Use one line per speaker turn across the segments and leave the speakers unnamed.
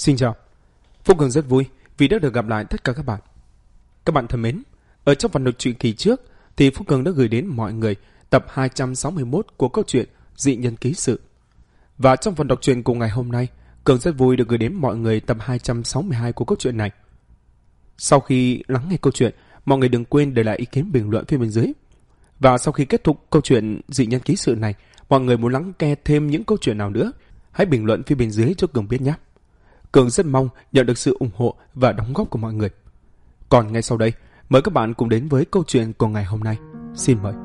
Xin chào, Phúc Cường rất vui vì đã được gặp lại tất cả các bạn. Các bạn thân mến, ở trong phần đọc truyện kỳ trước thì Phúc Cường đã gửi đến mọi người tập 261 của câu chuyện Dị Nhân Ký Sự. Và trong phần đọc truyện của ngày hôm nay, Cường rất vui được gửi đến mọi người tập 262 của câu chuyện này. Sau khi lắng nghe câu chuyện, mọi người đừng quên để lại ý kiến bình luận phía bên dưới. Và sau khi kết thúc câu chuyện Dị Nhân Ký Sự này, mọi người muốn lắng nghe thêm những câu chuyện nào nữa, hãy bình luận phía bên dưới cho Cường biết nhé. Cường rất mong nhận được sự ủng hộ và đóng góp của mọi người. Còn ngay sau đây, mời các bạn cùng đến với câu chuyện của ngày hôm nay. Xin mời.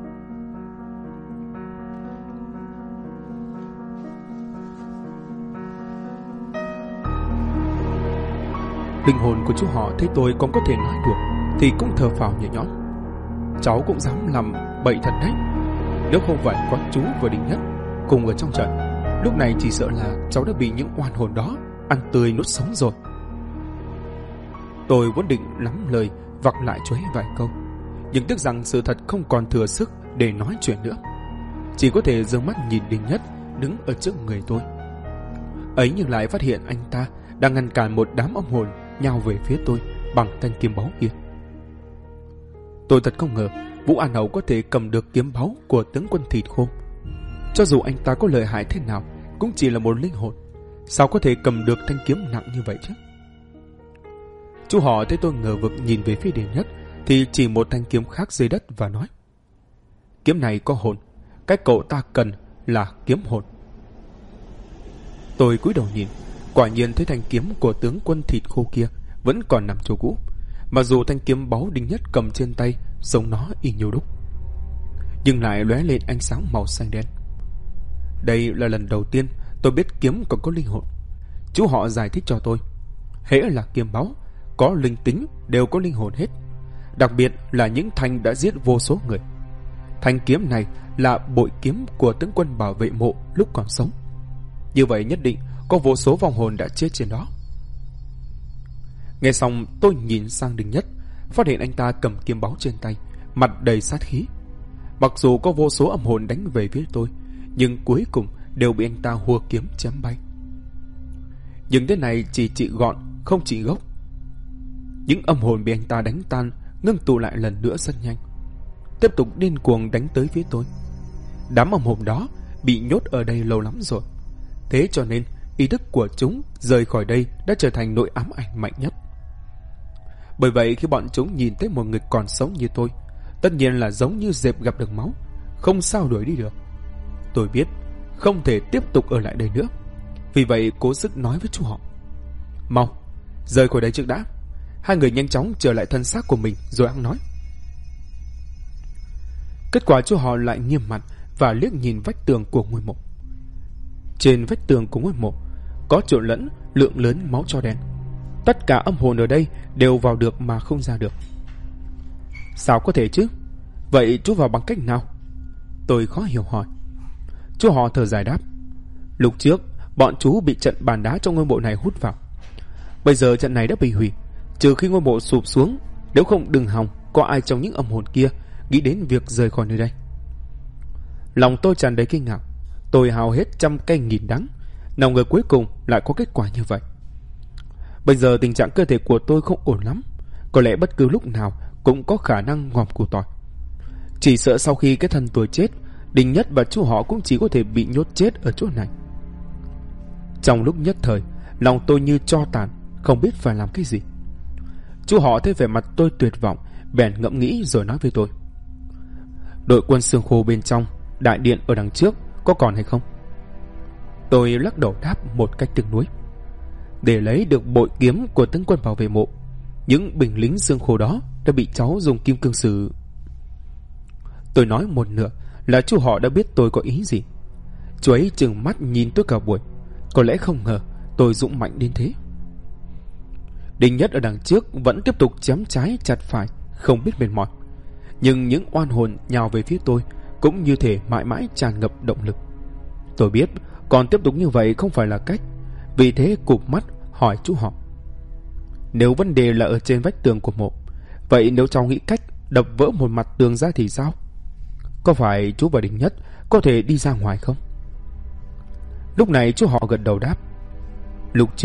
Linh hồn của chú họ thấy tôi còn có thể nói được thì cũng thở phào nhẹ nhõm. Cháu cũng dám làm bậy thật đấy. Nếu không phải có chú và Đinh Nhất cùng ở trong trận, lúc này chỉ sợ là cháu đã bị những oan hồn đó ăn tươi nuốt sống rồi. Tôi vốn định lắm lời vặc lại chú ấy vài câu, nhưng tiếc rằng sự thật không còn thừa sức để nói chuyện nữa. Chỉ có thể giơ mắt nhìn Đinh Nhất đứng ở trước người tôi. Ấy nhưng lại phát hiện anh ta đang ngăn cản một đám âm hồn nhào về phía tôi bằng thanh kiếm báu kia. Tôi thật không ngờ Vũ An Hầu có thể cầm được kiếm báu của tướng quân thịt khô. Cho dù anh ta có lợi hại thế nào cũng chỉ là một linh hồn, sao có thể cầm được thanh kiếm nặng như vậy chứ? Chú họ thấy tôi ngờ vực nhìn về phía Đinh Nhất thì chỉ một thanh kiếm khác dưới đất và nói: kiếm này có hồn, cái cậu ta cần là kiếm hồn. Tôi cúi đầu nhìn, quả nhiên thấy thanh kiếm của tướng quân thịt khô kia vẫn còn nằm chỗ cũ, mặc dù thanh kiếm báu Đinh Nhất cầm trên tay giống nó y như đúc, nhưng lại lóe lên ánh sáng màu xanh đen. Đây là lần đầu tiên tôi biết kiếm còn có linh hồn. Chú họ giải thích cho tôi, hễ là kiếm báu có linh tính đều có linh hồn hết, đặc biệt là những thanh đã giết vô số người. Thanh kiếm này là bội kiếm của tướng quân bảo vệ mộ lúc còn sống, như vậy nhất định có vô số vong hồn đã chết trên đó. Nghe xong tôi nhìn sang Đinh Nhất, phát hiện anh ta cầm kiếm báu trên tay, mặt đầy sát khí. Mặc dù có vô số âm hồn đánh về phía tôi, nhưng cuối cùng đều bị anh ta hùa kiếm chém bay. Nhưng thế này chỉ trị gọn không trị gốc. Những âm hồn bị anh ta đánh tan ngưng tụ lại lần nữa rất nhanh, tiếp tục điên cuồng đánh tới phía tôi. Đám âm hồn đó bị nhốt ở đây lâu lắm rồi, thế cho nên ý thức của chúng rời khỏi đây đã trở thành nỗi ám ảnh mạnh nhất. Bởi vậy khi bọn chúng nhìn thấy một người còn sống như tôi, tất nhiên là giống như dẹp gặp được máu, không sao đuổi đi được. Tôi biết không thể tiếp tục ở lại đây nữa, vì vậy cố sức nói với chú họ: mau rời khỏi đây trước đã. Hai người nhanh chóng trở lại thân xác của mình rồi ăn nói. Kết quả chú họ lại nghiêm mặt và liếc nhìn vách tường của ngôi mộ. Trên vách tường của ngôi mộ có trộn lẫn lượng lớn máu tro đen. Tất cả âm hồn ở đây đều vào được mà không ra được. Sao có thể chứ? Vậy chú vào bằng cách nào? Tôi khó hiểu hỏi. Chú họ thở dài đáp: lúc trước bọn chú bị trận bàn đá trong ngôi mộ này hút vào. Bây giờ trận này đã bị hủy, trừ khi ngôi mộ sụp xuống, nếu không đừng hòng có ai trong những âm hồn kia nghĩ đến việc rời khỏi nơi đây. Lòng tôi tràn đầy kinh ngạc. Tôi hao hết trăm cây nghìn đắng, nào ngờ cuối cùng lại có kết quả như vậy. Bây giờ tình trạng cơ thể của tôi không ổn lắm, có lẽ bất cứ lúc nào cũng có khả năng ngòm củ tỏi. Chỉ sợ sau khi cái thân tôi chết, Đinh Nhất và chú họ cũng chỉ có thể bị nhốt chết ở chỗ này. Trong lúc nhất thời, lòng tôi như tro tàn, không biết phải làm cái gì. Chú họ thấy vẻ mặt tôi tuyệt vọng, bèn ngẫm nghĩ rồi nói với tôi: đội quân xương khô bên trong đại điện ở đằng trước có còn hay không? Tôi lắc đầu đáp một cách tiếc nuối: để lấy được bội kiếm của tướng quân bảo vệ mộ, những binh lính xương khô đó đã bị cháu dùng kim cương sử. Tôi nói một nửa là chú họ đã biết tôi có ý gì. Chú ấy trừng mắt nhìn tôi cả buổi, có lẽ không ngờ tôi dũng mạnh đến thế. Đinh Nhất ở đằng trước vẫn tiếp tục chém trái chặt phải, không biết mệt mỏi, nhưng những oan hồn nhào về phía tôi cũng như thể mãi mãi tràn ngập động lực. Tôi biết còn tiếp tục như vậy không phải là cách, vì thế cụp mắt hỏi chú họ: nếu vấn đề là ở trên vách tường của mộ, vậy nếu cháu nghĩ cách đập vỡ một mặt tường ra thì sao? Có phải chú và Đinh Nhất có thể đi ra ngoài không? Lúc này chú họ gật đầu đáp: lúc trước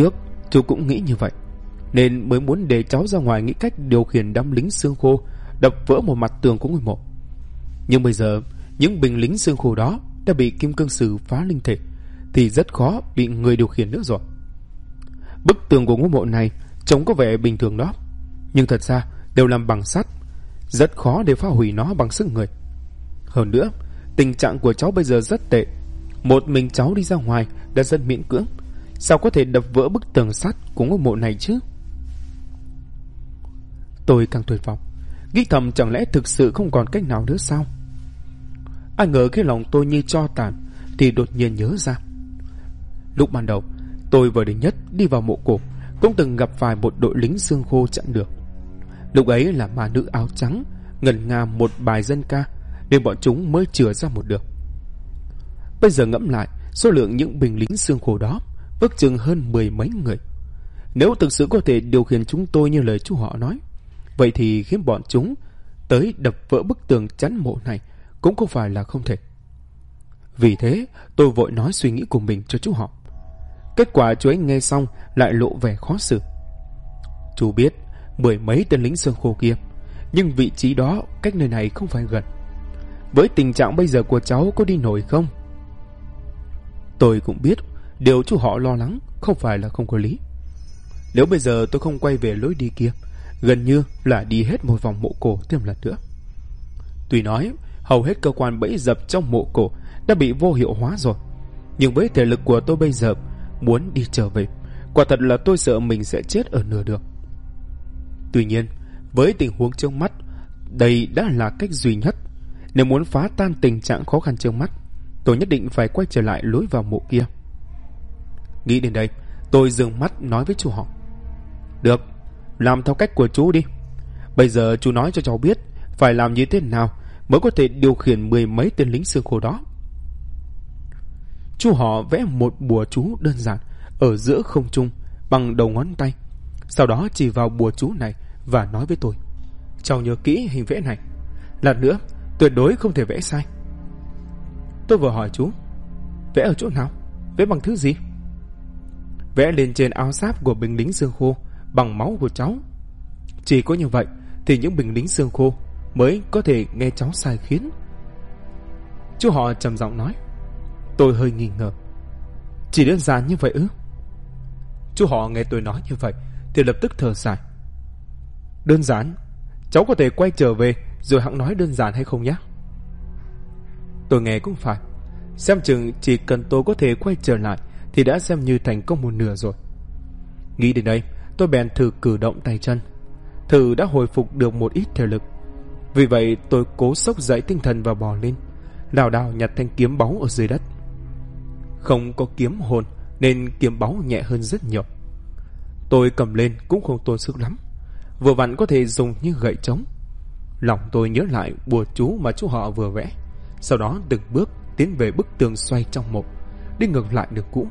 Chú cũng nghĩ như vậy, nên mới muốn để cháu ra ngoài nghĩ cách điều khiển đám lính xương khô đập vỡ một mặt tường của ngôi mộ. Nhưng bây giờ những binh lính xương khô đó đã bị kim cương sử phá linh thể, thì rất khó bị người điều khiển nữa rồi. Bức tường của ngôi mộ này trông có vẻ bình thường đó, nhưng thật ra đều làm bằng sắt, rất khó để phá hủy nó bằng sức người. Hơn nữa, tình trạng của cháu bây giờ rất tệ. Một mình cháu đi ra ngoài đã rất miễn cưỡng, sao có thể đập vỡ bức tường sắt của ngôi mộ này chứ? Tôi càng tuyệt vọng, nghĩ thầm chẳng lẽ thực sự không còn cách nào nữa sao? Ai ngờ khi lòng tôi như tro tàn thì đột nhiên nhớ ra, lúc ban đầu tôi và Đình Nhất đi vào mộ cổ cũng từng gặp phải một đội lính xương khô chặn đường. Lúc ấy là ma nữ áo trắng ngân nga một bài dân ca nên bọn chúng mới chừa ra một đường. Bây giờ ngẫm lại, số lượng những binh lính xương khô đó ước chừng hơn 10 mấy người. Nếu thực sự có thể điều khiển chúng tôi như lời chú họ nói, vậy thì khiến bọn chúng tới đập vỡ bức tường chắn mộ này cũng không phải là không thể. Vì thế tôi vội nói suy nghĩ của mình cho chú họ. Kết quả chú ấy nghe xong lại lộ vẻ khó xử. Chú biết 10 mấy tên lính xương khô kia, nhưng vị trí đó cách nơi này không phải gần. Với tình trạng bây giờ của cháu có đi nổi không? Tôi cũng biết điều chú họ lo lắng không phải là không có lý. Nếu bây giờ tôi không quay về lối đi kia, gần như là đi hết một vòng mộ cổ thêm lần nữa. Tuy nói hầu hết cơ quan bẫy dập trong mộ cổ đã bị vô hiệu hóa rồi, nhưng với thể lực của tôi bây giờ, muốn đi trở về, quả thật là tôi sợ mình sẽ chết ở nửa đường. Tuy nhiên, với tình huống trước mắt, đây đã là cách duy nhất. Nếu muốn phá tan tình trạng khó khăn trước mắt, tôi nhất định phải quay trở lại lối vào mộ kia. Nghĩ đến đây, tôi dừng mắt nói với chú họ. Được, làm theo cách của chú đi. Bây giờ chú nói cho cháu biết phải làm như thế nào mới có thể điều khiển 10 mấy tên lính xương khô đó. Chú họ vẽ một bùa chú đơn giản ở giữa không trung bằng đầu ngón tay, sau đó chỉ vào bùa chú này và nói với tôi: cháu nhớ kỹ hình vẽ này, lát nữa tuyệt đối không thể vẽ sai. Tôi vừa hỏi chú: vẽ ở chỗ nào? Vẽ bằng thứ gì? Vẽ lên trên áo giáp của binh lính xương khô bằng máu của cháu. Chỉ có như vậy thì những binh lính xương khô mới có thể nghe cháu sai khiến. Chú họ trầm giọng nói. Tôi hơi nghi ngờ. Chỉ đơn giản như vậy ư? Chú họ nghe tôi nói như vậy thì lập tức thở dài. Đơn giản? Cháu có thể quay trở về rồi hẵng nói đơn giản hay không nhé? Tôi nghe cũng phải. Xem chừng chỉ cần tôi có thể quay trở lại thì đã xem như thành công một nửa rồi. Nghĩ đến đây, tôi bèn thử cử động tay chân. Thử đã hồi phục được một ít thể lực. Vì vậy tôi cố xốc dậy tinh thần và bò lên, lảo đảo nhặt thanh kiếm báu ở dưới đất. Không có kiếm hồn nên kiếm báu nhẹ hơn rất nhiều. Tôi cầm lên cũng không tốn sức lắm, vừa vặn có thể dùng như gậy trống. Lòng tôi nhớ lại bùa chú mà chú họ vừa vẽ, sau đó từng bước tiến về bức tường xoay trong một, đi ngược lại đường cũ.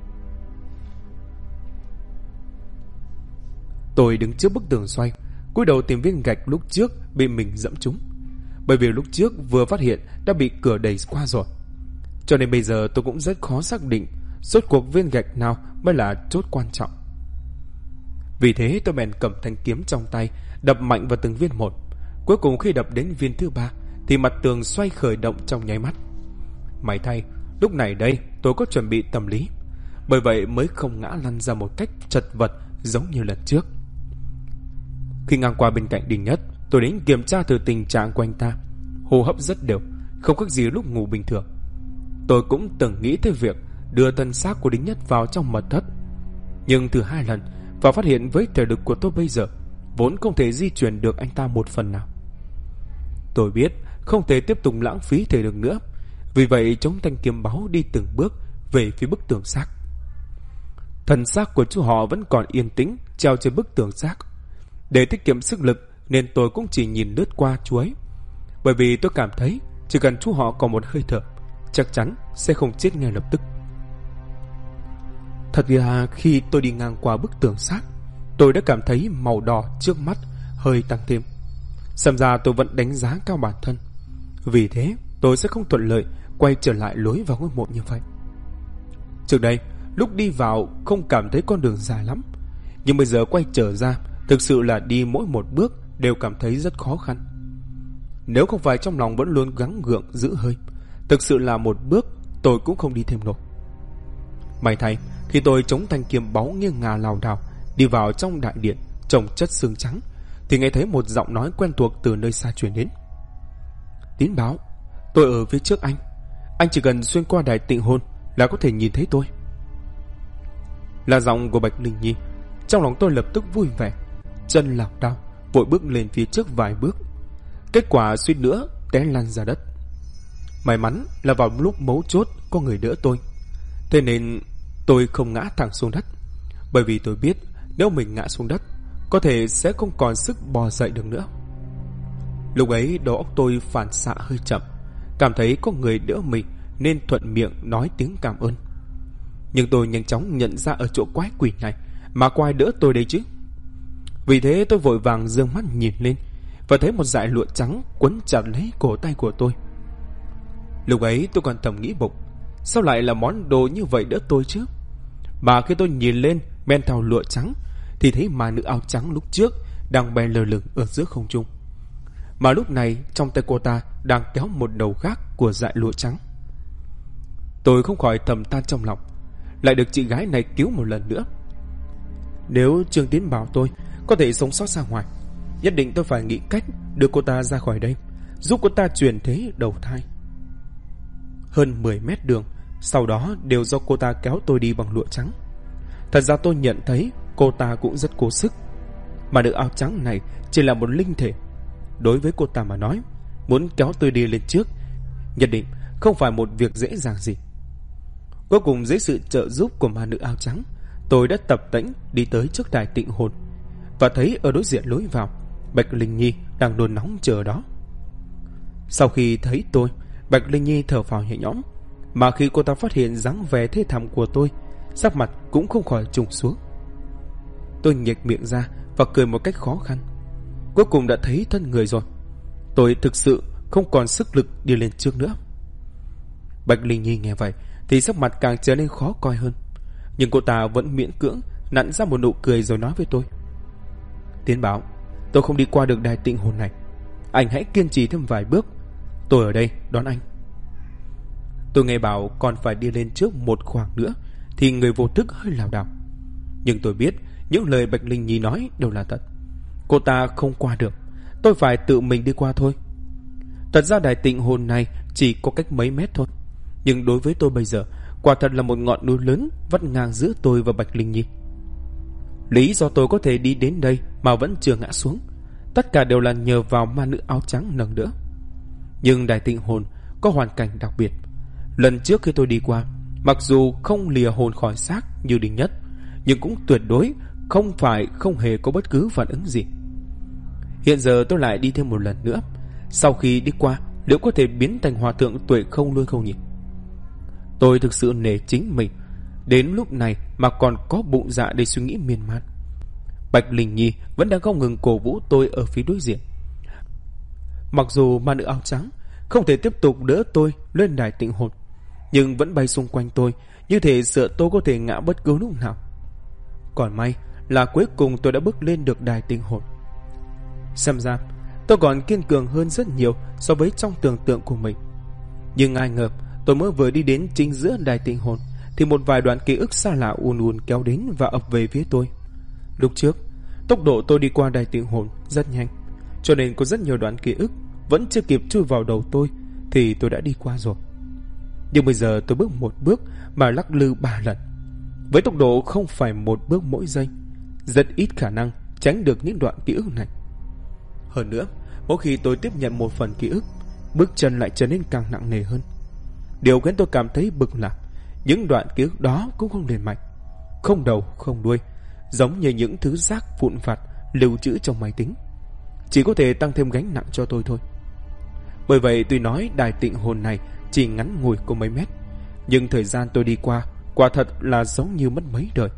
Tôi đứng trước bức tường xoay, cúi đầu tìm viên gạch lúc trước bị mình dẫm trúng. Bởi vì lúc trước vừa phát hiện đã bị cửa đẩy qua rồi, cho nên bây giờ tôi cũng rất khó xác định rốt cuộc viên gạch nào mới là chốt quan trọng. Vì thế tôi bèn cầm thanh kiếm trong tay, đập mạnh vào từng viên một. Cuối cùng khi đập đến viên thứ 3 thì mặt tường xoay khởi động trong nháy mắt. May thay, lúc này đây tôi có chuẩn bị tâm lý, bởi vậy mới không ngã lăn ra một cách chật vật giống như lần trước. Khi ngang qua bên cạnh Đình Nhất, tôi đến kiểm tra thử tình trạng của anh ta. Hô hấp rất đều, không khác gì lúc ngủ bình thường. Tôi cũng từng nghĩ tới việc đưa thân xác của Đình Nhất vào trong mật thất, nhưng thử 2 lần và phát hiện với thể lực của tôi bây giờ vốn không thể di chuyển được anh ta một phần nào. Tôi biết không thể tiếp tục lãng phí thể lực nữa, vì vậy chống thanh kiếm báu đi từng bước về phía bức tường xác. Thân xác của chú họ vẫn còn yên tĩnh treo trên bức tường xác. Để tiết kiệm sức lực nên tôi cũng chỉ nhìn lướt qua chú ấy, bởi vì tôi cảm thấy chỉ cần chú họ còn một hơi thở, chắc chắn sẽ không chết ngay lập tức. Thật ra khi tôi đi ngang qua bức tường xác, tôi đã cảm thấy màu đỏ trước mắt hơi tăng thêm. Xem ra tôi vẫn đánh giá cao bản thân, vì thế tôi sẽ không thuận lợi quay trở lại lối vào ngôi mộ như vậy. Trước đây lúc đi vào không cảm thấy con đường dài lắm, nhưng bây giờ quay trở ra, thực sự là đi mỗi một bước đều cảm thấy rất khó khăn. Nếu không phải trong lòng vẫn luôn gắng gượng giữ hơi, thực sự là một bước tôi cũng không đi thêm nổi. May thay, khi tôi chống thanh kiếm báu nghiêng ngả lảo đảo đi vào trong đại điện trồng chất xương trắng, thì nghe thấy một giọng nói quen thuộc từ nơi xa truyền đến. Tín báo, tôi ở phía trước anh chỉ cần xuyên qua đài tịnh hồn là có thể nhìn thấy tôi. Là giọng của Bạch Linh Nhi. Trong lòng tôi lập tức vui vẻ, chân lảo đảo vội bước lên phía trước vài bước, kết quả suýt nữa té lăn ra đất. May mắn là vào lúc mấu chốt có người đỡ tôi, thế nên tôi không ngã thẳng xuống đất, bởi vì tôi biết nếu mình ngã xuống đất có thể sẽ không còn sức bò dậy được nữa. Lúc ấy đầu óc tôi phản xạ hơi chậm, cảm thấy có người đỡ mình nên thuận miệng nói tiếng cảm ơn. Nhưng tôi nhanh chóng nhận ra ở chỗ quái quỷ này mà có ai đỡ tôi đây chứ. Vì thế tôi vội vàng giương mắt nhìn lên và thấy một dải lụa trắng quấn chặt lấy cổ tay của tôi. Lúc ấy tôi còn thầm nghĩ bụng, sao lại là món đồ như vậy đỡ tôi chứ? Mà khi tôi nhìn lên men theo lụa trắng thì thấy ma nữ áo trắng lúc trước đang bay lơ lửng ở giữa không trung, mà lúc này trong tay cô ta đang kéo một đầu khác của dải lụa trắng. Tôi không khỏi thầm than trong lòng, lại được chị gái này cứu một lần nữa. Nếu Trương Tiến bảo tôi có thể sống sót ra ngoài, nhất định tôi phải nghĩ cách đưa cô ta ra khỏi đây, giúp cô ta chuyển thế đầu thai. Hơn 10 mét đường sau đó đều do cô ta kéo tôi đi bằng lụa trắng. Thật ra tôi nhận thấy cô ta cũng rất cố sức, mà nữ áo trắng này chỉ là một linh thể. Đối với cô ta mà nói, muốn kéo tôi đi lên trước nhất định không phải một việc dễ dàng gì. Cuối cùng dưới sự trợ giúp của ma nữ áo trắng, tôi đã tập tễnh đi tới trước đài tịnh hồn và thấy ở đối diện lối vào, Bạch Linh Nhi đang nôn nóng chờ đó. Sau khi thấy tôi, Bạch Linh Nhi thở phào nhẹ nhõm, mà khi cô ta phát hiện dáng vẻ thê thảm của tôi, sắc mặt cũng không khỏi trùng xuống. Tôi nhếch miệng ra và cười một cách khó khăn. Cuối cùng đã thấy thân người rồi. Tôi thực sự không còn sức lực đi lên trước nữa. Bạch Linh Nhi nghe vậy thì sắc mặt càng trở nên khó coi hơn, nhưng cô ta vẫn miễn cưỡng nặn ra một nụ cười rồi nói với tôi. Tiến báo, tôi không đi qua được đài tịnh hồn này, anh hãy kiên trì thêm vài bước, tôi ở đây đón anh. Tôi nghe bảo còn phải đi lên trước một khoảng nữa thì người vô thức hơi lảo đảo, nhưng tôi biết những lời Bạch Linh Nhi nói đều là thật. Cô ta không qua được, tôi phải tự mình đi qua thôi. Thật ra đài tịnh hồn này chỉ có cách mấy mét thôi, nhưng đối với tôi bây giờ quả thật là một ngọn núi lớn vắt ngang giữa tôi và Bạch Linh Nhi. Lý do tôi có thể đi đến đây mà vẫn chưa ngã xuống, tất cả đều là nhờ vào ma nữ áo trắng nâng đỡ. Nhưng đài tịnh hồn có hoàn cảnh đặc biệt. Lần trước khi tôi đi qua, mặc dù không lìa hồn khỏi xác như Đinh Nhất, nhưng cũng tuyệt đối không hề có bất cứ phản ứng gì. Hiện giờ tôi lại đi thêm một lần nữa. Sau khi đi qua, liệu có thể biến thành hòa thượng tuệ không luôn không nhỉ? Tôi thực sự nể chính mình, đến lúc này mà còn có bụng dạ để suy nghĩ miên man. Bạch Linh Nhi vẫn đang không ngừng cổ vũ tôi ở phía đối diện. Mặc dù ma nữ áo trắng không thể tiếp tục đỡ tôi lên đài tịnh hồn, nhưng vẫn bay xung quanh tôi như thể sợ tôi có thể ngã bất cứ lúc nào. Còn may là cuối cùng tôi đã bước lên được đài tịnh hồn. Xem ra tôi còn kiên cường hơn rất nhiều so với trong tưởng tượng của mình. Nhưng ai ngờ tôi mới vừa đi đến chính giữa đài tịnh hồn thì một vài đoạn ký ức xa lạ ùn kéo đến và ập về phía tôi. Lúc trước tốc độ tôi đi qua đài tịnh hồn rất nhanh, cho nên có rất nhiều đoạn ký ức vẫn chưa kịp chui vào đầu tôi thì tôi đã đi qua rồi. Nhưng bây giờ tôi bước một bước mà lắc lư 3 lần, với tốc độ không phải một bước mỗi giây, rất ít khả năng tránh được những đoạn ký ức này. Hơn nữa, mỗi khi tôi tiếp nhận một phần ký ức, bước chân lại trở nên càng nặng nề hơn. Điều khiến tôi cảm thấy bực là những đoạn ký ức đó cũng không liền mạch, không đầu không đuôi, giống như những thứ rác vụn vặt lưu trữ trong máy tính, chỉ có thể tăng thêm gánh nặng cho tôi thôi. Bởi vậy tuy nói đài tịnh hồn này chỉ ngắn ngủi có mấy mét, nhưng thời gian tôi đi qua quả thật là giống như mất mấy đời.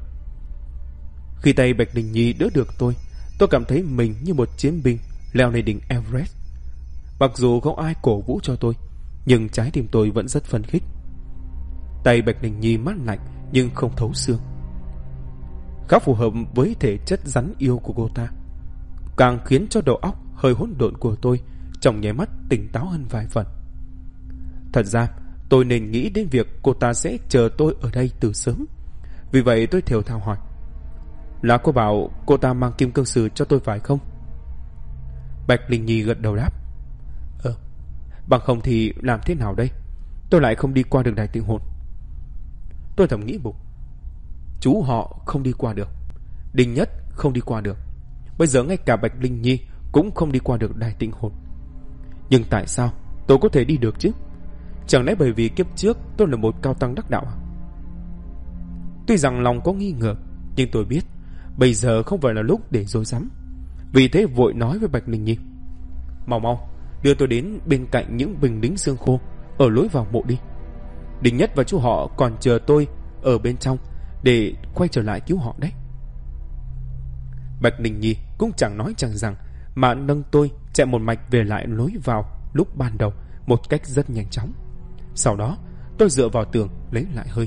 Khi tay Bạch Linh Nhi đỡ được tôi cảm thấy mình như một chiến binh leo lên đỉnh Everest. Mặc dù không ai cổ vũ cho tôi, nhưng trái tim tôi vẫn rất phấn khích. Tay Bạch Linh Nhi mát lạnh nhưng không thấu xương, khá phù hợp với thể chất rắn yêu của cô ta, càng khiến cho đầu óc hơi hỗn độn của tôi trong nháy mắt tỉnh táo hơn vài phần. Thật ra tôi nên nghĩ đến việc cô ta sẽ chờ tôi ở đây từ sớm. Vì vậy tôi thều thào hỏi: là cô bảo cô ta mang kim cương sử cho tôi phải không? Bạch Linh Nhi gật đầu đáp: bằng không thì làm thế nào đây? Tôi lại không đi qua được đài tịnh hồn. Tôi thầm nghĩ bụng, chú họ không đi qua được, Đinh Nhất không đi qua được, bây giờ ngay cả Bạch Linh Nhi cũng không đi qua được đài tịnh hồn. Nhưng tại sao tôi có thể đi được chứ? Chẳng lẽ bởi vì kiếp trước tôi là một cao tăng đắc đạo à? Tuy rằng lòng có nghi ngờ, nhưng tôi biết bây giờ không phải là lúc để dối rắm. Vì thế vội nói với Bạch Linh Nhi: mau mau đưa tôi đến bên cạnh những bình lính xương khô ở lối vào mộ đi. Đinh Nhất và chú họ còn chờ tôi ở bên trong để quay trở lại cứu họ đấy. Bạch Linh Nhi cũng chẳng nói chẳng rằng mà nâng tôi chạy một mạch về lại lối vào lúc ban đầu một cách rất nhanh chóng. Sau đó tôi dựa vào tường lấy lại hơi.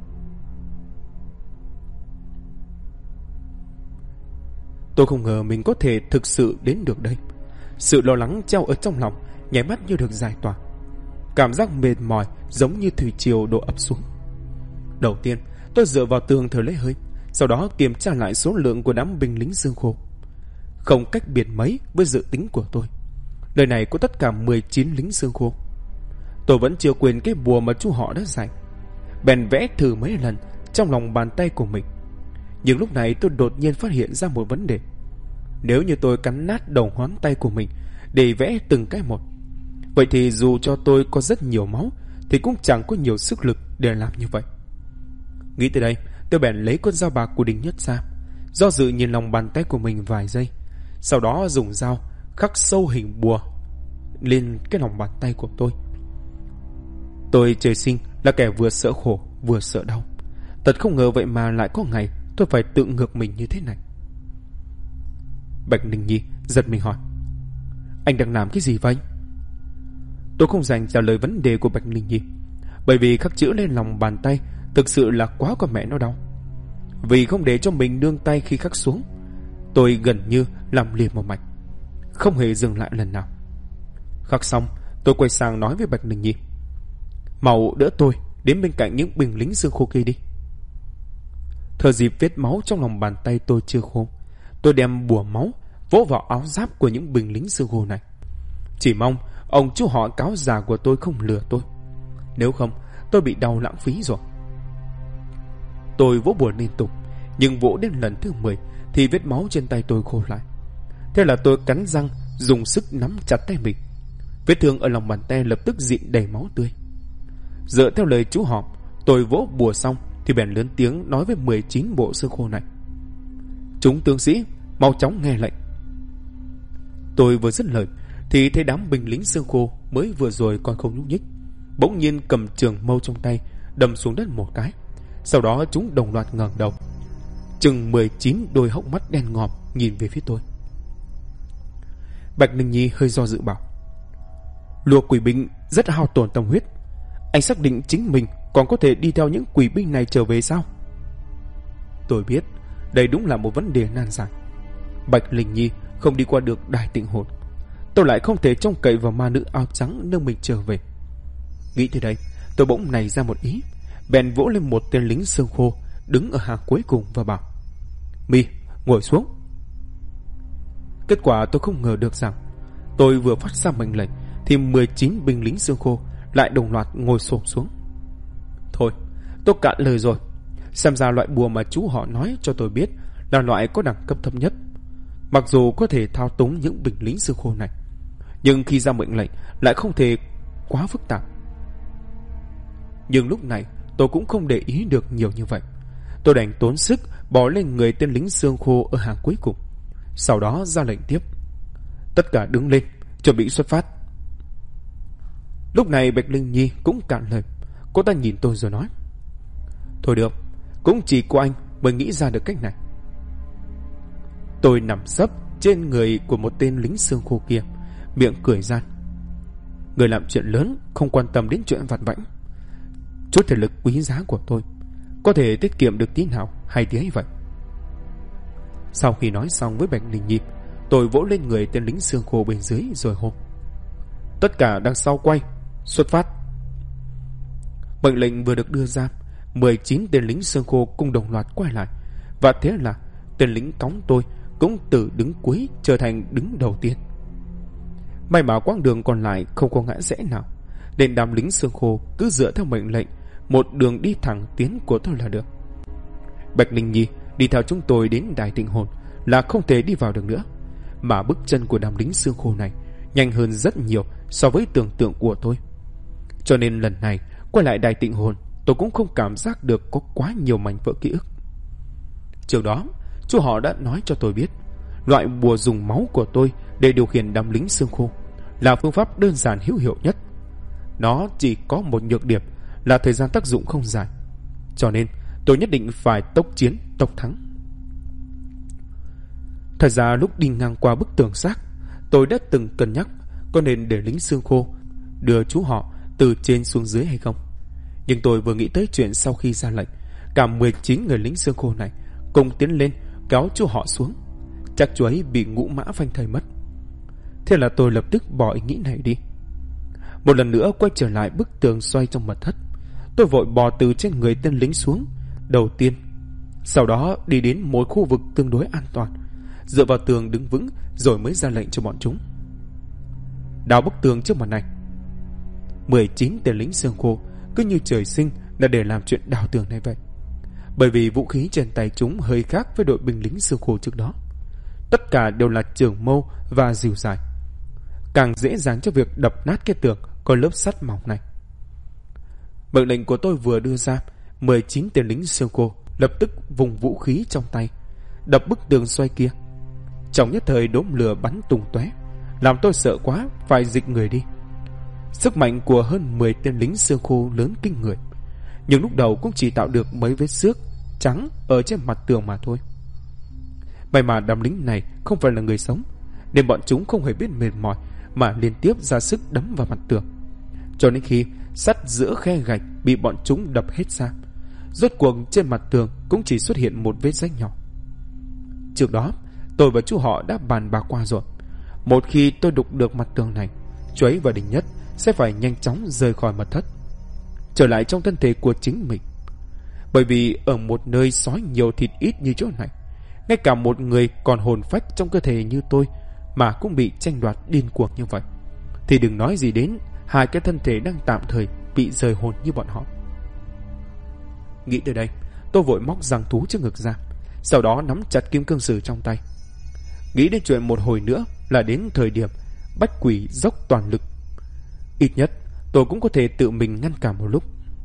Tôi không ngờ mình có thể thực sự đến được đây. Sự lo lắng treo ở trong lòng nháy mắt như được giải tỏa. Cảm giác mệt mỏi giống như thủy triều đổ ập xuống. Đầu tiên tôi dựa vào tường thở lấy hơi, sau đó kiểm tra lại số lượng của đám binh lính xương khô. Không cách biệt mấy với dự tính của tôi. Nơi này có tất cả 19 lính xương khô. Tôi vẫn chưa quên cái bùa mà chú họ đã dạy, bèn vẽ thử mấy lần trong lòng bàn tay của mình. Nhưng lúc này tôi đột nhiên phát hiện ra một vấn đề. Nếu như tôi cắn nát đầu ngón tay của mình để vẽ từng cái một, vậy thì dù cho tôi có rất nhiều máu thì cũng chẳng có nhiều sức lực để làm như vậy. Nghĩ tới đây, tôi bèn lấy con dao bạc của Đinh Nhất ra, do dự nhìn lòng bàn tay của mình vài giây, sau đó dùng dao khắc sâu hình bùa lên cái lòng bàn tay của tôi. Tôi trời sinh là kẻ vừa sợ khổ vừa sợ đau. Thật không ngờ vậy mà lại có ngày tôi phải tự ngược mình như thế này. Bạch Ninh Nhi giật mình hỏi: anh đang làm cái gì vậy? Tôi không dành trả lời vấn đề của Bạch Ninh Nhi, bởi vì khắc chữ lên lòng bàn tay thực sự là quá con mẹ nó đau. Vì không để cho mình nương tay khi khắc xuống, tôi gần như làm liền một mạch, không hề dừng lại lần nào. Khắc xong, tôi quay sang nói với Bạch Ninh Nhi: mau đỡ tôi đến bên cạnh những binh lính xương khô kia đi. Thời dịp vết máu trong lòng bàn tay tôi chưa khô, tôi đem bùa máu vỗ vào áo giáp của những binh lính xương khô này. Chỉ mong ông chú họ cáo già của tôi không lừa tôi, nếu không tôi bị đau lãng phí rồi. Tôi vỗ bùa liên tục, nhưng vỗ đến lần thứ 10 thì vết máu trên tay tôi khô lại. Thế là tôi cắn răng dùng sức nắm chặt tay mình. Vết thương ở lòng bàn tay lập tức rịn đầy máu tươi. Dựa theo lời chú họ, tôi vỗ bùa xong thì bèn lớn tiếng nói với 19 bộ xương khô này: chúng tướng sĩ mau chóng nghe lệnh. Tôi vừa dứt lời thì thấy đám binh lính xương khô mới vừa rồi còn không nhúc nhích, bỗng nhiên cầm trường mâu trong tay đâm xuống đất một cái. Sau đó chúng đồng loạt ngẩng đầu, chừng 19 đôi hốc mắt đen ngòm nhìn về phía tôi. Bạch Ninh Nhi hơi do dự bảo: lùa quỷ binh rất hao tổn tâm huyết, anh xác định chính mình còn có thể đi theo những quỷ binh này trở về sao? Tôi biết đây đúng là một vấn đề nan giải. Bạch Linh Nhi không đi qua được đài tịnh hồn, tôi lại không thể trông cậy vào ma nữ áo trắng nâng mình trở về. Nghĩ tới đây, tôi bỗng nảy ra một ý, bèn vỗ lên một tên lính xương khô đứng ở hàng cuối cùng và bảo: Mi, ngồi xuống. Kết quả tôi không ngờ được rằng tôi vừa phát ra mệnh lệnh thì 19 binh lính xương khô lại đồng loạt ngồi xổm xuống. Thôi, tôi cạn lời rồi. Xem ra loại bùa mà chú họ nói cho tôi biết là loại có đẳng cấp thấp nhất. Mặc dù có thể thao túng những binh lính xương khô này, nhưng khi ra mệnh lệnh lại không thể quá phức tạp. Nhưng lúc này tôi cũng không để ý được nhiều như vậy. Tôi đành tốn sức bò lên người tên lính xương khô ở hàng cuối cùng, sau đó ra lệnh tiếp: tất cả đứng lên, chuẩn bị xuất phát. Lúc này Bạch Linh Nhi cũng cạn lời. Cô ta nhìn tôi rồi nói: thôi được, cũng chỉ có anh mới nghĩ ra được cách này. Tôi nằm sấp trên người của một tên lính xương khô kia, miệng cười gian. Người làm chuyện lớn không quan tâm đến chuyện vặt vãnh. Chút thể lực quý giá của tôi có thể tiết kiệm được tí nào hay tí ấy vậy. Sau khi nói xong với Bạch Linh Nhi, tôi vỗ lên người tên lính xương khô bên dưới rồi hô: tất cả đằng sau quay, xuất phát. Mệnh lệnh vừa được đưa ra, 19 tên lính xương khô cùng đồng loạt quay lại, và thế là tên lính cõng tôi cũng từ đứng cuối trở thành đứng đầu tiên. May mà quãng đường còn lại không có ngã rẽ nào, nên đám lính xương khô cứ dựa theo mệnh lệnh một đường đi thẳng tiến của tôi là được. Bạch Linh Nhi đi theo chúng tôi đến đài tịnh hồn là không thể đi vào được nữa, mà bước chân của đám lính xương khô này nhanh hơn rất nhiều so với tưởng tượng của tôi. Cho nên lần này quay lại đài tịnh hồn, tôi cũng không cảm giác được có quá nhiều mảnh vỡ ký ức. Trước đó chú họ đã nói cho tôi biết loại bùa dùng máu của tôi để điều khiển đám lính xương khô là phương pháp đơn giản hữu hiệu nhất. Nó chỉ có một nhược điểm là thời gian tác dụng không dài, cho nên tôi nhất định phải tốc chiến tốc thắng. Thật ra lúc đi ngang qua bức tường xác, tôi đã từng cân nhắc có nên để lính xương khô đưa chú họ từ trên xuống dưới hay không. Nhưng tôi vừa nghĩ tới chuyện sau khi ra lệnh, cả 19 người lính xương khô này cùng tiến lên kéo chú họ xuống, chắc chú ấy bị ngũ mã phanh thây mất. Thế là tôi lập tức bỏ ý nghĩ này đi. Một lần nữa quay trở lại bức tường xoay trong mật thất, tôi vội bò từ trên người tên lính xuống đầu tiên, sau đó đi đến một khu vực tương đối an toàn, dựa vào tường đứng vững rồi mới ra lệnh cho bọn chúng đào bức tường trước mặt này. 19 tên lính xương khô cứ như trời sinh là để làm chuyện đào tường này vậy, bởi vì vũ khí trên tay chúng hơi khác với đội binh lính xương khô trước đó. Tất cả đều là trường mâu và rìu dài, càng dễ dàng cho việc đập nát cái tường có lớp sắt mỏng này. Mệnh lệnh của tôi vừa đưa ra, 19 tên lính xương khô lập tức vùng vũ khí trong tay đập bức tường xoay kia. Trong nhất thời đốm lửa bắn tung tóe, làm tôi sợ quá phải dịch người đi. Sức mạnh của hơn 10 tên lính xương khô lớn kinh người, nhưng lúc đầu cũng chỉ tạo được mấy vết xước trắng ở trên mặt tường mà thôi. May mà đám lính này không phải là người sống, nên bọn chúng không hề biết mệt mỏi mà liên tiếp ra sức đấm vào mặt tường, cho đến khi sắt giữa khe gạch bị bọn chúng đập hết ra, rốt cuộc trên mặt tường cũng chỉ xuất hiện một vết rách nhỏ. Trước đó tôi và chú họ đã bàn bạc qua rồi, một khi tôi đục được mặt tường này, chú ấy và Đình Nhất sẽ phải nhanh chóng rời khỏi mật thất, trở lại trong thân thể của chính mình. Bởi vì ở một nơi sói nhiều thịt ít như chỗ này, ngay cả một người còn hồn phách trong cơ thể như tôi mà cũng bị tranh đoạt điên cuồng như vậy, thì đừng nói gì đến hai cái thân thể đang tạm thời bị rời hồn như bọn họ. Nghĩ tới đây, tôi vội móc răng thú trước ngực ra, sau đó nắm chặt kim cương sử trong tay. Nghĩ đến chuyện một hồi nữa là đến thời điểm bách quỷ dốc toàn lực, ít nhất tôi cũng có thể tự mình ngăn cản một lúc.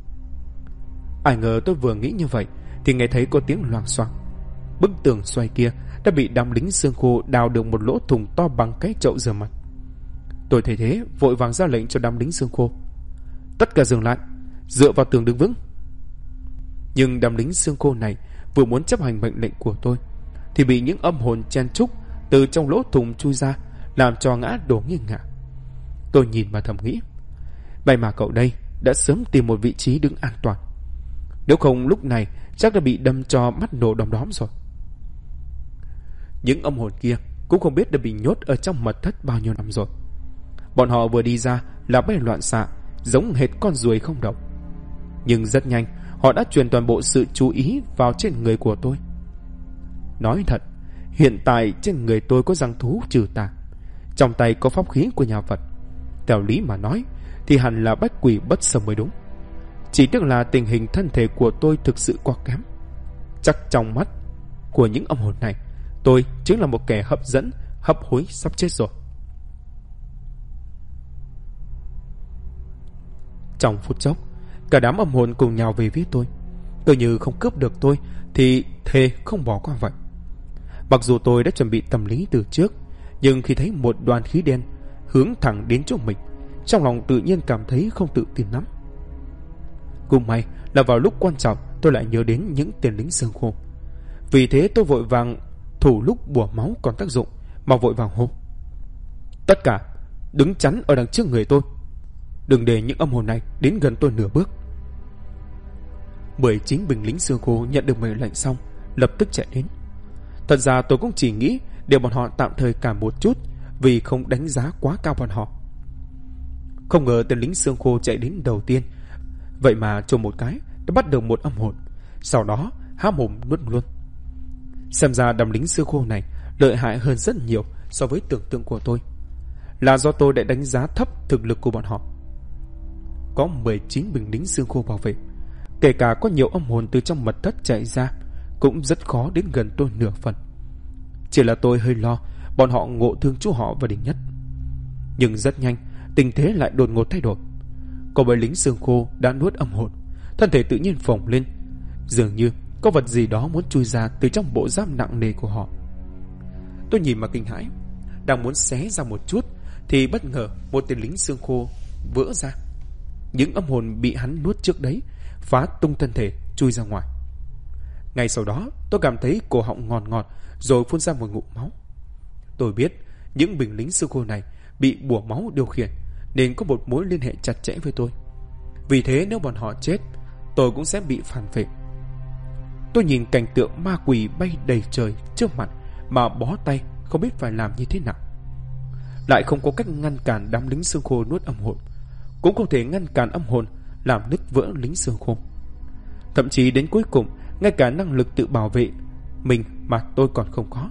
Ai ngờ tôi vừa nghĩ như vậy thì nghe thấy có tiếng loảng xoảng. Bức tường xoay kia đã bị đám lính xương khô đào được một lỗ thủng to bằng cái chậu rửa mặt. Tôi thấy thế vội vàng ra lệnh cho đám lính xương khô: tất cả dừng lại, dựa vào tường đứng vững. Nhưng đám lính xương khô này vừa muốn chấp hành mệnh lệnh của tôi thì bị những âm hồn chen chúc từ trong lỗ thủng chui ra, làm cho ngã đổ nghiêng ngả. Tôi nhìn mà thầm nghĩ, may mà cậu đây đã sớm tìm một vị trí đứng an toàn, nếu không lúc này chắc đã bị đâm cho mắt nổ đom đóm rồi. Những âm hồn kia cũng không biết đã bị nhốt ở trong mật thất bao nhiêu năm rồi. Bọn họ vừa đi ra là bay loạn xạ, giống hệt con ruồi không đầu. Nhưng rất nhanh họ đã truyền toàn bộ sự chú ý vào trên người của tôi. Nói thật, hiện tại trên người tôi có răng thú trừ tà, trong tay có pháp khí của nhà Phật. Theo lý mà nói thì hẳn là bách quỷ bất xâm mới đúng. Chỉ tiếc là tình hình thân thể của tôi thực sự quá kém. Chắc trong mắt của những âm hồn này, tôi chính là một kẻ hấp dẫn, hấp hối sắp chết rồi. Trong phút chốc, cả đám âm hồn cùng nhào về phía tôi, cứ như không cướp được tôi thì thề không bỏ qua vậy. Mặc dù tôi đã chuẩn bị tâm lý từ trước, nhưng khi thấy một đoàn khí đen hướng thẳng đến chỗ mình, trong lòng tự nhiên cảm thấy không tự tin lắm. Cũng may là vào lúc quan trọng tôi lại nhớ đến những tên lính xương khô. Vì thế tôi vội vàng thủ lúc bùa máu còn tác dụng mà vội vàng hô: tất cả đứng chắn ở đằng trước người tôi, đừng để những âm hồn này đến gần tôi nửa bước. 19 binh lính xương khô nhận được mệnh lệnh xong lập tức chạy đến. Thật ra tôi cũng chỉ nghĩ để bọn họ tạm thời cảm một chút, vì không đánh giá quá cao bọn họ. Không ngờ tên lính xương khô chạy đến đầu tiên, vậy mà trồm một cái đã bắt được một âm hồn, sau đó há mồm nuốt luôn. Xem ra đám lính xương khô này lợi hại hơn rất nhiều so với tưởng tượng của tôi. Là do tôi đã đánh giá thấp thực lực của bọn họ. Có 19 binh lính xương khô bảo vệ, kể cả có nhiều âm hồn từ trong mật thất chạy ra, cũng rất khó đến gần tôi nửa phần. Chỉ là tôi hơi lo bọn họ ngộ thương chú họ và Đình Nhất. Nhưng rất nhanh tình thế lại đột ngột thay đổi. Có mấy lính xương khô đã nuốt âm hồn, thân thể tự nhiên phồng lên, dường như có vật gì đó muốn chui ra từ trong bộ giáp nặng nề của họ. Tôi nhìn mà kinh hãi, đang muốn xé ra một chút thì bất ngờ một tên lính xương khô vỡ ra. Những âm hồn bị hắn nuốt trước đấy phá tung thân thể chui ra ngoài. Ngay sau đó tôi cảm thấy cổ họng ngọt ngọt, rồi phun ra một ngụm máu. Tôi biết những binh lính xương khô này bị bủa máu điều khiển, nên có một mối liên hệ chặt chẽ với tôi. Vì thế nếu bọn họ chết, tôi cũng sẽ bị phản vệ. Tôi nhìn cảnh tượng ma quỷ bay đầy trời trước mặt mà bó tay không biết phải làm như thế nào. Lại không có cách ngăn cản đám lính xương khô nuốt âm hồn, cũng không thể ngăn cản âm hồn làm nứt vỡ lính xương khô. Thậm chí đến cuối cùng, ngay cả năng lực tự bảo vệ mình mà tôi còn không có.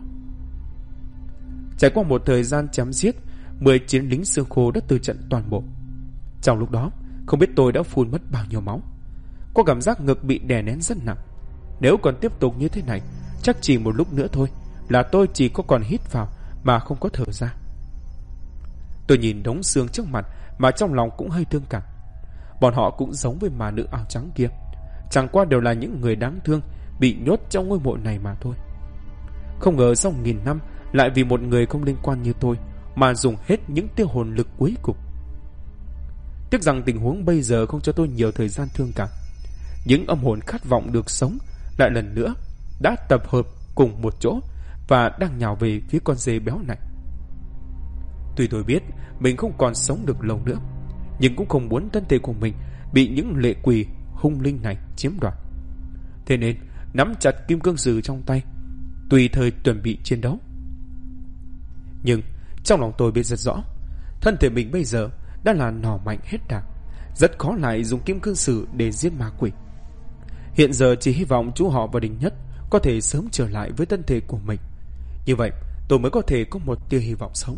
Trải qua một thời gian chém giết, 19 lính xương khô đã từ trận toàn bộ. Trong lúc đó, không biết tôi đã phun mất bao nhiêu máu. Có cảm giác ngực bị đè nén rất nặng. Nếu còn tiếp tục như thế này, chắc chỉ một lúc nữa thôi là tôi chỉ có còn hít vào mà không có thở ra. Tôi nhìn đống xương trước mặt mà trong lòng cũng hơi thương cảm. Bọn họ cũng giống với ma nữ áo trắng kia, chẳng qua đều là những người đáng thương bị nhốt trong ngôi mộ này mà thôi. Không ngờ sau 1000 năm lại vì một người không liên quan như tôi mà dùng hết những tiêu hồn lực cuối cùng. Tiếc rằng tình huống bây giờ không cho tôi nhiều thời gian thương cảm. Những âm hồn khát vọng được sống lại lần nữa đã tập hợp cùng một chỗ và đang nhào về phía con dê béo này. Tuy tôi biết mình không còn sống được lâu nữa, nhưng cũng không muốn thân thể của mình bị những lệ quỷ hung linh này chiếm đoạt. Thế nên nắm chặt kim cương sử trong tay, tùy thời chuẩn bị chiến đấu. Nhưng trong lòng tôi biết rất rõ, thân thể mình bây giờ đã là nỏ mạnh hết đà, rất khó lại dùng kim cương sử để giết ma quỷ. Hiện giờ chỉ hy vọng chú họ và Đình Nhất có thể sớm trở lại với thân thể của mình. Như vậy tôi mới có thể có một tia hy vọng sống.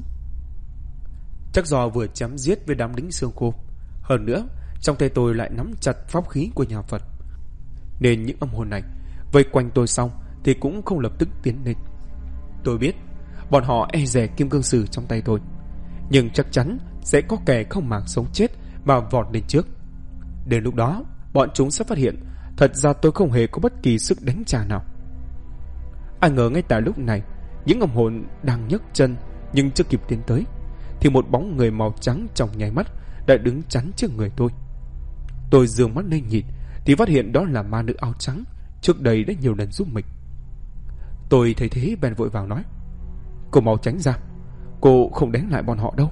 Chắc do vừa chém giết với đám lính xương khô, hơn nữa trong tay tôi lại nắm chặt pháp khí của nhà Phật, nên những âm hồn này vây quanh tôi xong thì cũng không lập tức tiến lên. Tôi biết bọn họ e dè kim cương sử trong tay tôi, nhưng chắc chắn sẽ có kẻ không màng sống chết mà vọt lên trước. Đến lúc đó bọn chúng sẽ phát hiện thật ra tôi không hề có bất kỳ sức đánh trả nào. Ai ngờ ngay tại lúc này, những âm hồn đang nhấc chân nhưng chưa kịp tiến tới thì một bóng người màu trắng trong nháy mắt đã đứng chắn trước người tôi. Tôi giương mắt lên nhìn thì phát hiện đó là ma nữ áo trắng trước đây đã nhiều lần giúp mình. Tôi thấy thế bèn vội vàng nói: "Cô mau tránh ra, cô không đánh lại bọn họ đâu."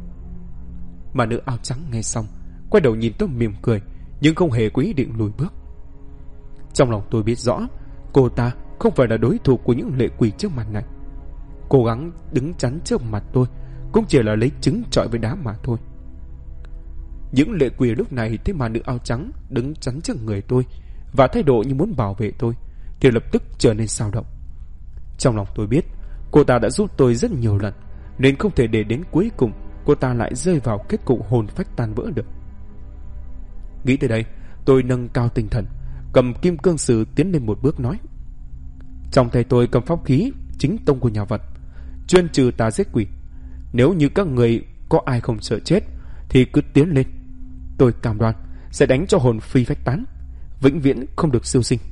Ma nữ áo trắng nghe xong quay đầu nhìn tôi mỉm cười, nhưng không hề có ý định lùi bước. Trong lòng tôi biết rõ cô ta không phải là đối thủ của những lệ quỷ trước mặt này. Cố gắng đứng chắn trước mặt tôi cũng chỉ là lấy trứng chọi với đá mà thôi. Những lệ quỷ lúc này thấy ma nữ áo trắng đứng chắn trước người tôi và thái độ như muốn bảo vệ tôi thì lập tức trở nên xao động. Trong lòng tôi biết cô ta đã giúp tôi rất nhiều lần, nên không thể để đến cuối cùng cô ta lại rơi vào kết cục hồn phách tan vỡ được. Nghĩ tới đây, tôi nâng cao tinh thần, cầm kim cương sử tiến lên một bước nói: "Trong tay tôi cầm pháp khí chính tông của nhà Phật, chuyên trừ tà giết quỷ. Nếu như các người có ai không sợ chết thì cứ tiến lên. Tôi cam đoan sẽ đánh cho hồn phi phách tán, vĩnh viễn không được siêu sinh."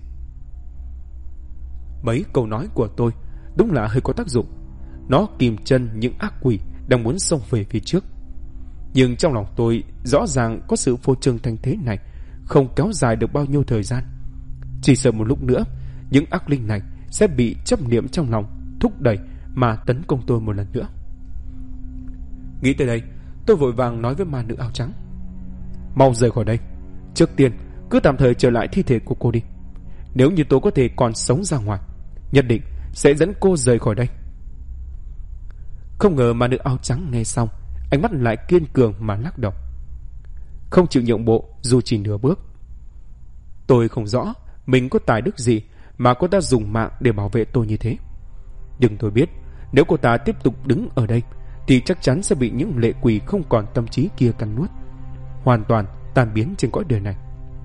Mấy câu nói của tôi đúng là hơi có tác dụng. Nó kìm chân những ác quỷ đang muốn xông về phía trước. Nhưng trong lòng tôi rõ ràng có sự phô trương thanh thế này không kéo dài được bao nhiêu thời gian. Chỉ sợ một lúc nữa những ác linh này sẽ bị chấp niệm trong lòng thúc đẩy mà tấn công tôi một lần nữa. Nghĩ tới đây, tôi vội vàng nói với ma nữ áo trắng: "Mau rời khỏi đây. Trước tiên cứ tạm thời trở lại thi thể của cô đi. Nếu như tôi có thể còn sống ra ngoài, nhất định sẽ dẫn cô rời khỏi đây. Không ngờ mà nữ áo trắng nghe xong, ánh mắt lại kiên cường mà lắc đầu, không chịu nhượng bộ dù chỉ nửa bước. Tôi không rõ mình có tài đức gì mà cô ta dùng mạng để bảo vệ tôi như thế. Nhưng tôi biết nếu cô ta tiếp tục đứng ở đây thì chắc chắn sẽ bị những lệ quỷ không còn tâm trí kia cắn nuốt, hoàn toàn tan biến trên cõi đời này.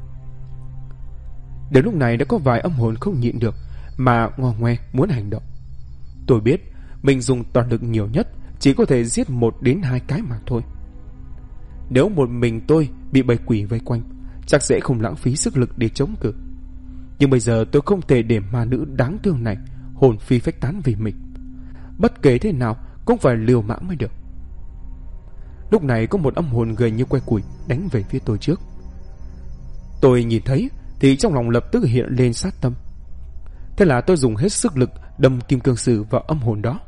Đến lúc này đã có vài âm hồn không nhịn được mà ngo ngoe muốn hành động. Tôi biết mình dùng toàn lực nhiều nhất chỉ có thể giết 1 đến 2 cái mà thôi. Nếu một mình tôi bị bầy quỷ vây quanh, chắc sẽ không lãng phí sức lực để chống cự. Nhưng bây giờ tôi không thể để ma nữ đáng thương này hồn phi phách tán vì mình. Bất kể thế nào cũng phải liều mạng mới được. Lúc này có một âm hồn gầy như que củi đánh về phía tôi trước. Tôi nhìn thấy thì trong lòng lập tức hiện lên sát tâm. Thế là tôi dùng hết sức lực đâm kim cương sử vào âm hồn đó.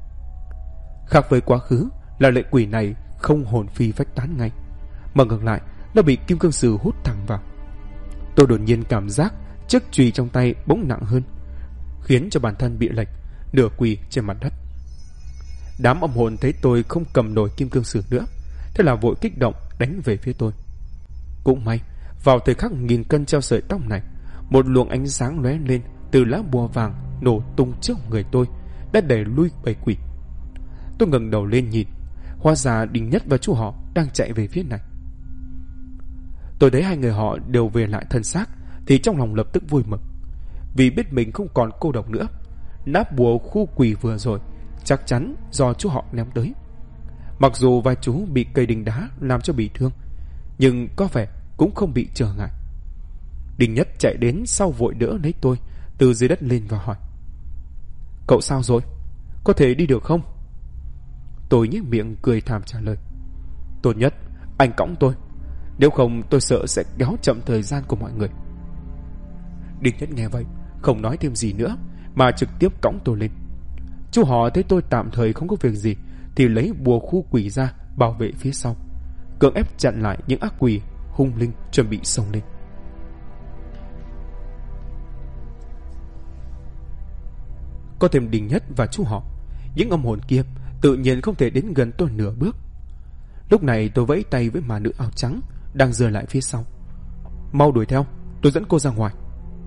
Khác với quá khứ là lệ quỷ này không hồn phi phách tán ngay, mà ngược lại nó bị kim cương sử hút thẳng vào. Tôi đột nhiên cảm giác chiếc chùy trong tay bỗng nặng hơn, khiến cho bản thân bị lệch, nửa quỳ trên mặt đất. Đám âm hồn thấy tôi không cầm nổi kim cương sử nữa, thế là vội kích động đánh về phía tôi. Cũng may vào thời khắc 1000 cân treo sợi tóc này, một luồng ánh sáng lóe lên từ lá bùa vàng nổ tung trước người tôi, đã đẩy lui bầy quỷ. Tôi ngẩng đầu lên nhìn, hóa ra Đình Nhất và chú họ đang chạy về phía này. Tôi thấy hai người họ đều về lại thân xác thì trong lòng lập tức vui mừng, vì biết mình không còn cô độc nữa. Nắp bùa khu quỷ vừa rồi chắc chắn do chú họ ném tới. Mặc dù vài chú bị cây đinh đá làm cho bị thương, nhưng có vẻ cũng không bị trở ngại. Đình Nhất chạy đến sau vội đỡ lấy tôi từ dưới đất lên và hỏi: "Cậu sao rồi? Có thể đi được không?" Tôi nhếch miệng cười thảm trả lời: "Tốt nhất anh cõng tôi, nếu không tôi sợ sẽ kéo chậm thời gian của mọi người." Đình Nhất nghe vậy không nói thêm gì nữa mà trực tiếp cõng tôi lên. Chú họ thấy tôi tạm thời không có việc gì thì lấy bùa khu quỷ ra bảo vệ phía sau, cưỡng ép chặn lại những ác quỷ hung linh chuẩn bị xông lên. Có thêm Đình Nhất và chú họ, những âm hồn kia tự nhiên không thể đến gần tôi nửa bước. Lúc này tôi vẫy tay với ma nữ áo trắng đang rơi lại phía sau: "Mau đuổi theo, tôi dẫn cô ra ngoài."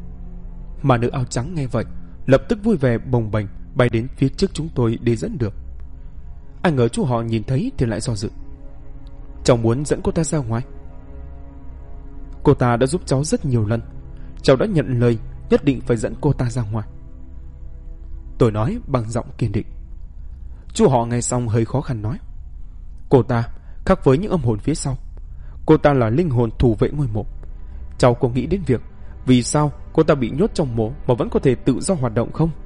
Ma nữ áo trắng nghe vậy lập tức vui vẻ bồng bềnh bay đến phía trước chúng tôi để dẫn đường. Ai ngờ chú họ nhìn thấy thì lại do dự: "Cháu muốn dẫn cô ta ra ngoài. Cô ta đã giúp cháu rất nhiều lần, cháu đã nhận lời nhất định phải dẫn cô ta ra ngoài." Tôi nói bằng giọng kiên định. Chú họ nghe xong hơi khó khăn nói: "Cô ta khác với những âm hồn phía sau, cô ta là linh hồn thủ vệ ngôi mộ. Cháu có nghĩ đến việc vì sao cô ta bị nhốt trong mộ mà vẫn có thể tự do hoạt động không?"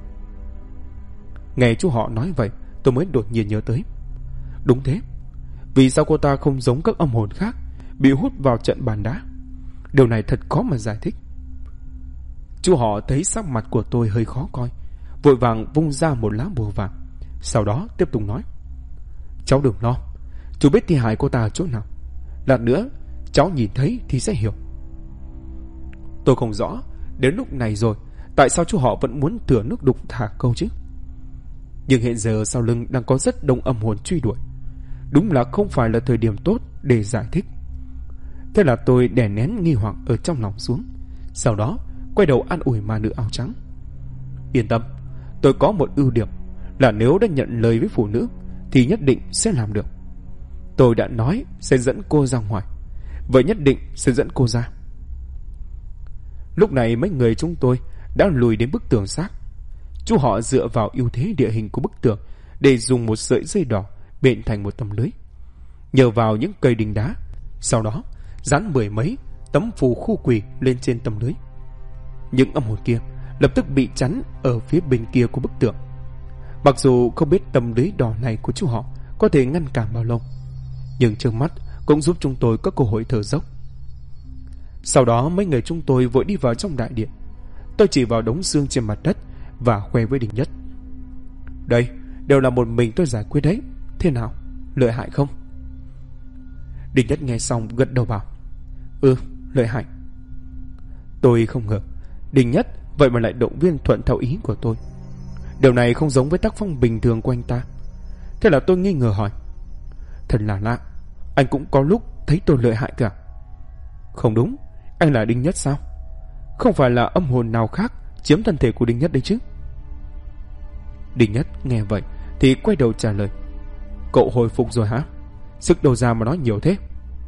Nghe chú họ nói vậy, tôi mới đột nhiên nhớ tới. Đúng thế, vì sao cô ta không giống các âm hồn khác bị hút vào trận bàn đá? Điều này thật khó mà giải thích. Chú họ thấy sắc mặt của tôi hơi khó coi, vội vàng vung ra một lá bùa vàng, sau đó tiếp tục nói: "Cháu đừng lo, chú biết thi hài cô ta ở chỗ nào. Lát nữa cháu nhìn thấy thì sẽ hiểu." Tôi không rõ đến lúc này rồi tại sao chú họ vẫn muốn thừa nước đục thả câu chứ. Nhưng hiện giờ sau lưng đang có rất đông âm hồn truy đuổi, đúng là không phải là thời điểm tốt để giải thích. Thế là tôi đè nén nghi hoặc ở trong lòng xuống, sau đó quay đầu an ủi ma nữ áo trắng: "Yên tâm, tôi có một ưu điểm là nếu đã nhận lời với phụ nữ thì nhất định sẽ làm được. Tôi đã nói sẽ dẫn cô ra ngoài, vậy nhất định sẽ dẫn cô ra." Lúc này mấy người chúng tôi đã lùi đến bức tường xác. Chú họ dựa vào ưu thế địa hình của bức tường để dùng một sợi dây đỏ bện thành một tấm lưới, nhờ vào những cây đinh đá, sau đó dán 10 mấy tấm phù khu quỷ lên trên tấm lưới. Những âm hồn kia lập tức bị chắn ở phía bên kia của bức tường. Mặc dù không biết tấm lưới đỏ này của chú họ có thể ngăn cản bao lâu, nhưng trước mắt cũng giúp chúng tôi có cơ hội thở dốc. Sau đó mấy người chúng tôi vội đi vào trong đại điện. Tôi chỉ vào đống xương trên mặt đất và khoe với Đình Nhất: "Đây đều là một mình tôi giải quyết đấy, thế nào, lợi hại không?" Đình Nhất nghe xong gật đầu bảo: "Ừ, lợi hại." Tôi không ngờ Đình Nhất vậy mà lại động viên thuận theo ý của tôi. Điều này không giống với tác phong bình thường của anh ta. Thế là tôi nghi ngờ hỏi: Thật là lạ, anh cũng có lúc thấy tôi lợi hại cả. Không đúng, anh là Đinh Nhất sao? Không phải là âm hồn nào khác chiếm thân thể của Đinh Nhất đấy chứ? Đinh Nhất nghe vậy thì quay đầu trả lời: Cậu hồi phục rồi hả? Sức đâu ra mà nói nhiều thế?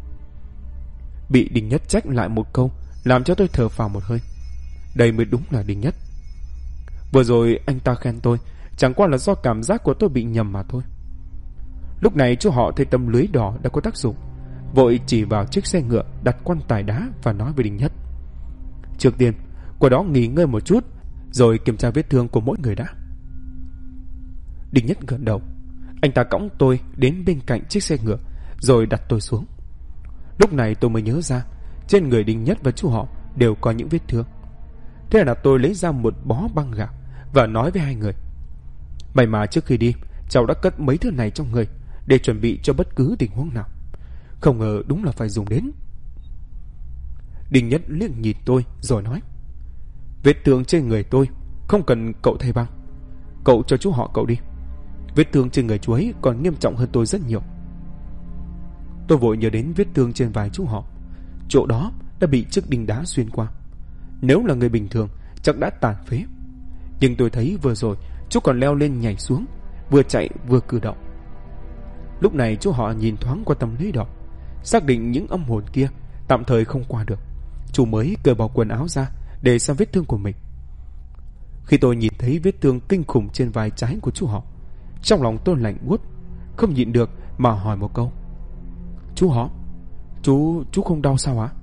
Bị Đinh Nhất trách lại một câu làm cho tôi thở phào một hơi. Đây mới đúng là Đinh Nhất. Vừa rồi anh ta khen tôi chẳng qua là do cảm giác của tôi bị nhầm mà thôi. Lúc này chú họ thấy tấm lưới đỏ đã có tác dụng, vội chỉ vào chiếc xe ngựa đặt quan tài đá và nói với Đinh Nhất: Trước tiên qua đó nghỉ ngơi một chút, rồi kiểm tra vết thương của mỗi người đã. Đinh Nhất gật đầu. Anh ta cõng tôi đến bên cạnh chiếc xe ngựa rồi đặt tôi xuống. Lúc này tôi mới nhớ ra trên người Đinh Nhất và chú họ đều có những vết thương. Thế là tôi lấy ra một bó băng gạc và nói với hai người: May mà trước khi đi cháu đã cất mấy thứ này trong người để chuẩn bị cho bất cứ tình huống nào. Không ngờ đúng là phải dùng đến. Đinh Nhất liếc nhìn tôi rồi nói: Vết thương trên người tôi không cần cậu thay băng, cậu cho chú họ cậu đi. Vết thương trên người chú ấy còn nghiêm trọng hơn tôi rất nhiều. Tôi vội nhớ đến vết thương trên vai chú họ. Chỗ đó đã bị chiếc đinh đá xuyên qua. Nếu là người bình thường chắc đã tàn phế. Nhưng tôi thấy vừa rồi chú còn leo lên nhảy xuống, vừa chạy vừa cử động. Lúc này chú họ nhìn thoáng qua tấm lưới đỏ, xác định những âm hồn kia tạm thời không qua được. Chú mới cởi bỏ quần áo ra để xem vết thương của mình. Khi tôi nhìn thấy vết thương kinh khủng trên vai trái của chú họ, trong lòng tôi lạnh buốt, không nhịn được mà hỏi một câu: Chú họ, chú không đau sao hả?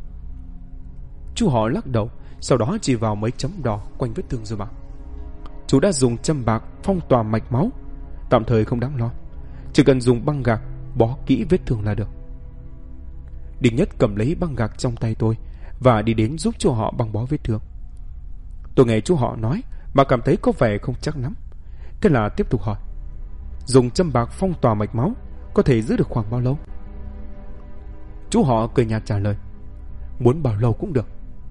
Chú họ lắc đầu, sau đó chỉ vào mấy chấm đỏ quanh vết thương rồi bảo: Chú đã dùng châm bạc phong tỏa mạch máu, tạm thời không đáng lo, chỉ cần dùng băng gạc bó kỹ vết thương là được. Đinh Nhất cầm lấy băng gạc trong tay tôi và đi đến giúp chú họ băng bó vết thương. Tôi nghe chú họ nói mà cảm thấy có vẻ không chắc lắm, thế là tiếp tục hỏi: Dùng châm bạc phong tỏa mạch máu có thể giữ được khoảng bao lâu? Chú họ cười nhạt trả lời: Muốn bao lâu cũng được.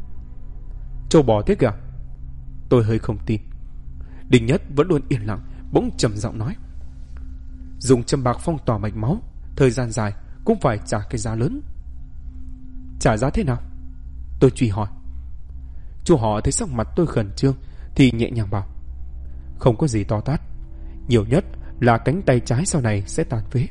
Châu bò thế kìa. Tôi hơi không tin. Đinh Nhất vẫn luôn yên lặng, bỗng trầm giọng nói: Dùng châm bạc phong tỏa mạch máu thời gian dài cũng phải trả cái giá lớn. Trả giá thế nào? Tôi truy hỏi. Chú họ thấy sắc mặt tôi khẩn trương thì nhẹ nhàng bảo: Không có gì to tát, nhiều nhất là cánh tay trái sau này sẽ tàn phế.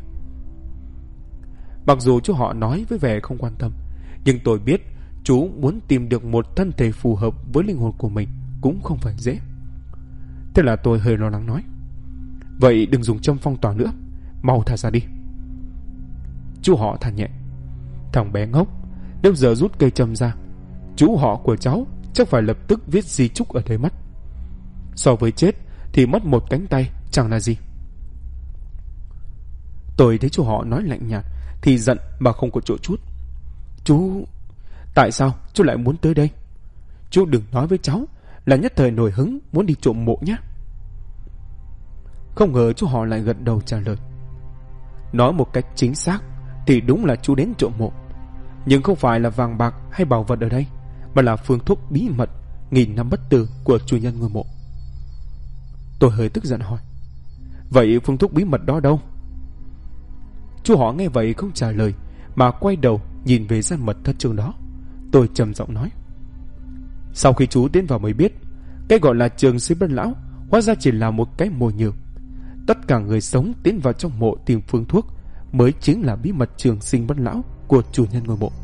Mặc dù chú họ nói với vẻ không quan tâm, nhưng tôi biết chú muốn tìm được một thân thể phù hợp với linh hồn của mình cũng không phải dễ. Thế là tôi hơi lo lắng nói: Vậy đừng dùng châm phong tỏa nữa, mau thả ra đi. Chú họ than nhẹ: Thằng bé ngốc, nếu giờ rút cây châm ra, chú họ của cháu chắc phải lập tức viết di chúc ở đây mất. So với chết thì mất một cánh tay chẳng là gì. Tôi thấy chú họ nói lạnh nhạt thì giận mà không có chỗ chút. Chú... Tại sao chú lại muốn tới đây? Chú đừng nói với cháu là nhất thời nổi hứng muốn đi trộm mộ nhé. Không ngờ chú họ lại gật đầu trả lời: Nói một cách chính xác thì đúng là chú đến trộm mộ, nhưng không phải là vàng bạc hay bảo vật ở đây, mà là phương thuốc bí mật nghìn năm bất tử của chủ nhân ngôi mộ. Tôi hơi tức giận hỏi: Vậy phương thuốc bí mật đó đâu? Chú họ nghe vậy không trả lời, mà quay đầu nhìn về gian mật thất trường đó. Tôi trầm giọng nói: Sau khi chú tiến vào mới biết, cái gọi là trường sinh bất lão hóa ra chỉ là một cái mồi nhử. Tất cả người sống tiến vào trong mộ tìm phương thuốc mới chính là bí mật trường sinh bất lão của chủ nhân ngôi mộ.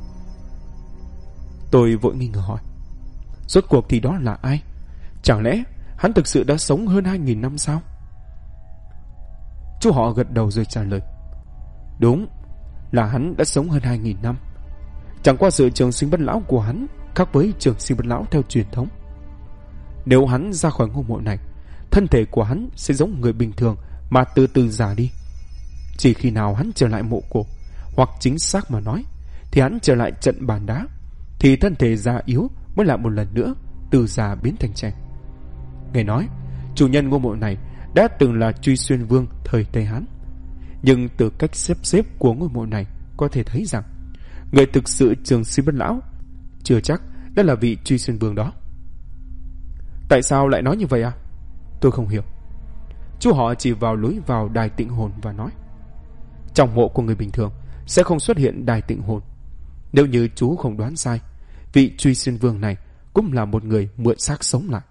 Tôi vội nghi ngờ hỏi: Rốt cuộc thì đó là ai? Chẳng lẽ hắn thực sự đã sống hơn 2.000 năm sao? Chú họ gật đầu rồi trả lời: Đúng là hắn đã sống hơn 2.000 năm. Chẳng qua sự trường sinh bất lão của hắn khác với trường sinh bất lão theo truyền thống. Nếu hắn ra khỏi ngôi mộ này, thân thể của hắn sẽ giống người bình thường mà từ từ già đi. Chỉ khi nào hắn trở lại mộ cổ, hoặc chính xác mà nói thì hắn trở lại trận bàn đá, thì thân thể già yếu mới lại một lần nữa từ già biến thành trẻ. Nghe nói chủ nhân ngôi mộ này đã từng là Truy Xuyên Vương thời Tây Hán. Nhưng từ cách xếp của ngôi mộ này có thể thấy rằng người thực sự trường sinh bất lão chưa chắc đó là vị Truy Xuyên Vương đó. Tại sao lại nói như vậy à? Tôi không hiểu. Chú họ chỉ vào lối vào đài tịnh hồn và nói, trong mộ của người bình thường sẽ không xuất hiện đài tịnh hồn. Nếu như chú không đoán sai, vị Truy Xuyên Vương này cũng là một người mượn xác sống lại.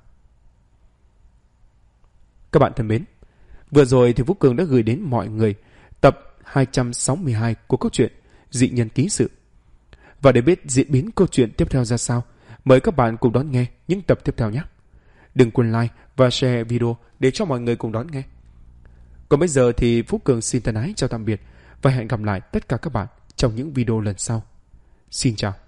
Các bạn thân mến, vừa rồi thì Vũ Cường đã gửi đến mọi người tập 262 của câu chuyện Dị Nhân Ký Sự. Và để biết diễn biến câu chuyện tiếp theo ra sao, mời các bạn cùng đón nghe những tập tiếp theo nhé. Đừng quên like và share video để cho mọi người cùng đón nghe. Còn bây giờ thì Vũ Cường xin thân ái chào tạm biệt và hẹn gặp lại tất cả các bạn trong những video lần sau. Xin chào.